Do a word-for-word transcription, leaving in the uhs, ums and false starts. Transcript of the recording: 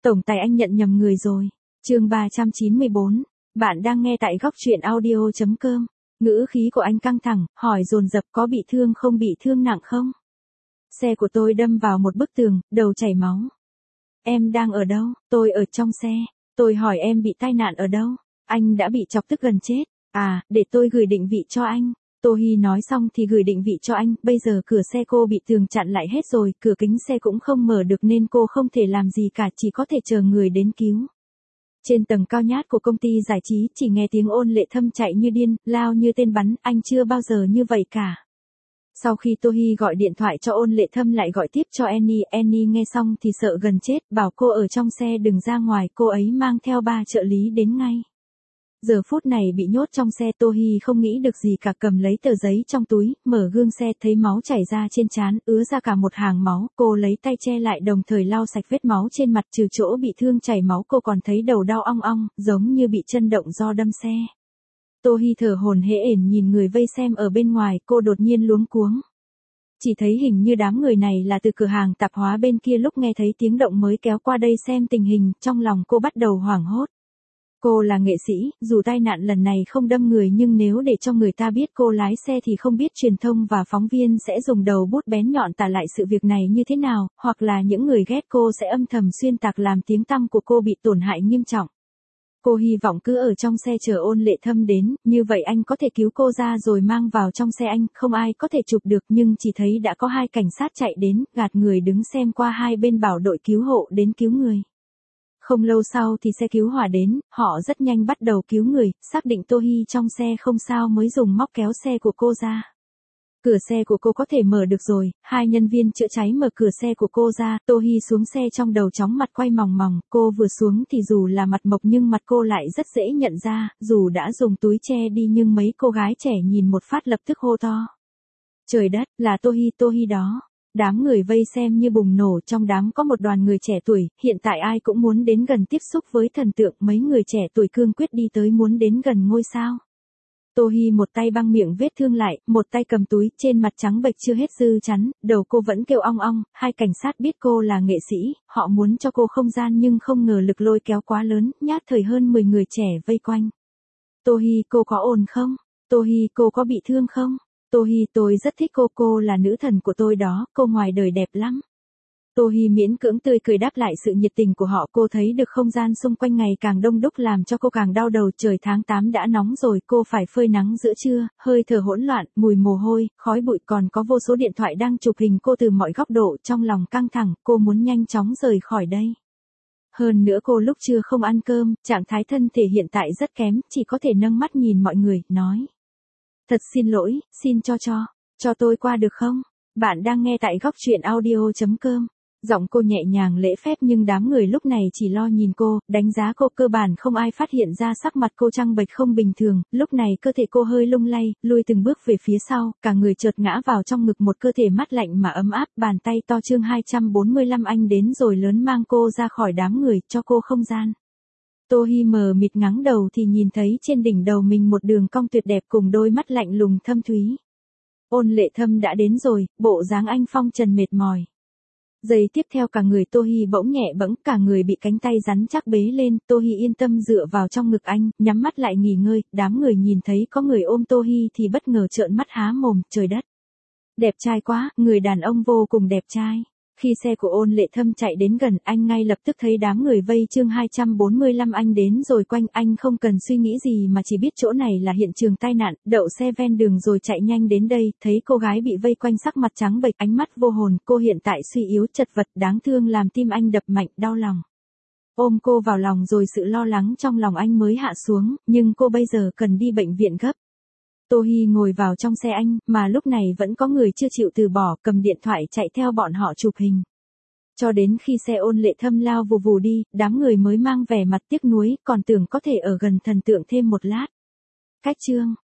Tổng tài anh nhận nhầm người rồi. Chương ba trăm chín mươi bốn. Bạn đang nghe tại góc truyện audio chấm com. Ngữ khí của anh căng thẳng, hỏi dồn dập có bị thương không, bị thương nặng không? Xe của tôi đâm vào một bức tường, đầu chảy máu. Em đang ở đâu? Tôi ở trong xe. Tôi hỏi em bị tai nạn ở đâu? Anh đã bị chọc tức gần chết. À, để tôi gửi định vị cho anh. Tô Hi nói xong thì gửi định vị cho anh, bây giờ cửa xe cô bị tường chặn lại hết rồi, cửa kính xe cũng không mở được nên cô không thể làm gì cả, chỉ có thể chờ người đến cứu. Trên tầng cao nhát của công ty giải trí chỉ nghe tiếng Ôn Lệ Thâm chạy như điên, lao như tên bắn, anh chưa bao giờ như vậy cả. Sau khi Tô Hi gọi điện thoại cho Ôn Lệ Thâm lại gọi tiếp cho Annie, Annie nghe xong thì sợ gần chết, bảo cô ở trong xe đừng ra ngoài, cô ấy mang theo ba trợ lý đến ngay. Giờ phút này bị nhốt trong xe, Tô Hi không nghĩ được gì cả, cầm lấy tờ giấy trong túi, mở gương xe thấy máu chảy ra trên trán, ứa ra cả một hàng máu, cô lấy tay che lại đồng thời lau sạch vết máu trên mặt, trừ chỗ bị thương chảy máu cô còn thấy đầu đau ong ong, giống như bị chân động do đâm xe. Tô Hi thở hổn hển nhìn người vây xem ở bên ngoài, cô đột nhiên luống cuống. Chỉ thấy hình như đám người này là từ cửa hàng tạp hóa bên kia lúc nghe thấy tiếng động mới kéo qua đây xem tình hình, trong lòng cô bắt đầu hoảng hốt. Cô là nghệ sĩ, dù tai nạn lần này không đâm người nhưng nếu để cho người ta biết cô lái xe thì không biết truyền thông và phóng viên sẽ dùng đầu bút bén nhọn tả lại sự việc này như thế nào, hoặc là những người ghét cô sẽ âm thầm xuyên tạc làm tiếng tăm của cô bị tổn hại nghiêm trọng. Cô hy vọng cứ ở trong xe chờ Ôn Lệ Thâm đến, như vậy anh có thể cứu cô ra rồi mang vào trong xe anh, không ai có thể chụp được nhưng chỉ thấy đã có hai cảnh sát chạy đến, gạt người đứng xem qua hai bên bảo đội cứu hộ đến cứu người. Không lâu sau thì xe cứu hỏa đến, họ rất nhanh bắt đầu cứu người, xác định Tô Hi trong xe không sao mới dùng móc kéo xe của cô ra. Cửa xe của cô có thể mở được rồi, hai nhân viên chữa cháy mở cửa xe của cô ra, Tô Hi xuống xe trong đầu chóng mặt quay mòng mòng, cô vừa xuống thì dù là mặt mộc nhưng mặt cô lại rất dễ nhận ra, dù đã dùng túi che đi nhưng mấy cô gái trẻ nhìn một phát lập tức hô to. Trời đất, là Tô Hi, Tô Hi đó. Đám người vây xem như bùng nổ, trong đám có một đoàn người trẻ tuổi, hiện tại ai cũng muốn đến gần tiếp xúc với thần tượng, mấy người trẻ tuổi cương quyết đi tới muốn đến gần ngôi sao. Tô Hi một tay băng miệng vết thương lại, một tay cầm túi, trên mặt trắng bệch chưa hết dư chắn, đầu cô vẫn kêu ong ong, hai cảnh sát biết cô là nghệ sĩ, họ muốn cho cô không gian nhưng không ngờ lực lôi kéo quá lớn, nhát thời hơn mười người trẻ vây quanh. Tô Hi, cô có ổn không? Tô Hi, cô có bị thương không? Tô Hi, tôi rất thích cô, cô là nữ thần của tôi đó, cô ngoài đời đẹp lắm. Tô Hi miễn cưỡng tươi cười đáp lại sự nhiệt tình của họ, cô thấy được không gian xung quanh ngày càng đông đúc làm cho cô càng đau đầu, trời tháng tám đã nóng rồi, cô phải phơi nắng giữa trưa, hơi thở hỗn loạn, mùi mồ hôi, khói bụi, còn có vô số điện thoại đang chụp hình cô từ mọi góc độ, trong lòng căng thẳng, cô muốn nhanh chóng rời khỏi đây. Hơn nữa cô lúc trưa không ăn cơm, trạng thái thân thể hiện tại rất kém, chỉ có thể nâng mắt nhìn mọi người, nói. Thật xin lỗi, xin cho cho, cho tôi qua được không? Bạn đang nghe tại góc truyện audio chấm com. Giọng cô nhẹ nhàng lễ phép nhưng đám người lúc này chỉ lo nhìn cô, đánh giá cô, cơ bản không ai phát hiện ra sắc mặt cô trăng bệch không bình thường, lúc này cơ thể cô hơi lung lay, lùi từng bước về phía sau, cả người chợt ngã vào trong ngực một cơ thể mát lạnh mà ấm áp, bàn tay to chương hai trăm bốn mươi lăm anh đến rồi lớn mang cô ra khỏi đám người, cho cô không gian. Tô Hi mờ mịt ngáng đầu thì nhìn thấy trên đỉnh đầu mình một đường cong tuyệt đẹp cùng đôi mắt lạnh lùng thâm thúy. Ôn Lệ Thâm đã đến rồi, bộ dáng anh phong trần mệt mỏi. Giây tiếp theo cả người Tô Hi bỗng nhẹ bẫng, cả người bị cánh tay rắn chắc bế lên, Tô Hi yên tâm dựa vào trong ngực anh, nhắm mắt lại nghỉ ngơi, đám người nhìn thấy có người ôm Tô Hi thì bất ngờ trợn mắt há mồm, trời đất. Đẹp trai quá, người đàn ông vô cùng đẹp trai. Khi xe của Ôn Lệ Thâm chạy đến gần, anh ngay lập tức thấy đám người vây chương hai trăm bốn mươi lăm anh đến rồi quanh, anh không cần suy nghĩ gì mà chỉ biết chỗ này là hiện trường tai nạn, đậu xe ven đường rồi chạy nhanh đến đây, thấy cô gái bị vây quanh sắc mặt trắng bệch, ánh mắt vô hồn, cô hiện tại suy yếu chật vật, đáng thương làm tim anh đập mạnh, đau lòng. Ôm cô vào lòng rồi sự lo lắng trong lòng anh mới hạ xuống, nhưng cô bây giờ cần đi bệnh viện gấp. Tô Hi ngồi vào trong xe anh, mà lúc này vẫn có người chưa chịu từ bỏ, cầm điện thoại chạy theo bọn họ chụp hình. Cho đến khi xe Ôn Lệ Thâm lao vù vù đi, đám người mới mang vẻ mặt tiếc nuối, còn tưởng có thể ở gần thần tượng thêm một lát. Cách chương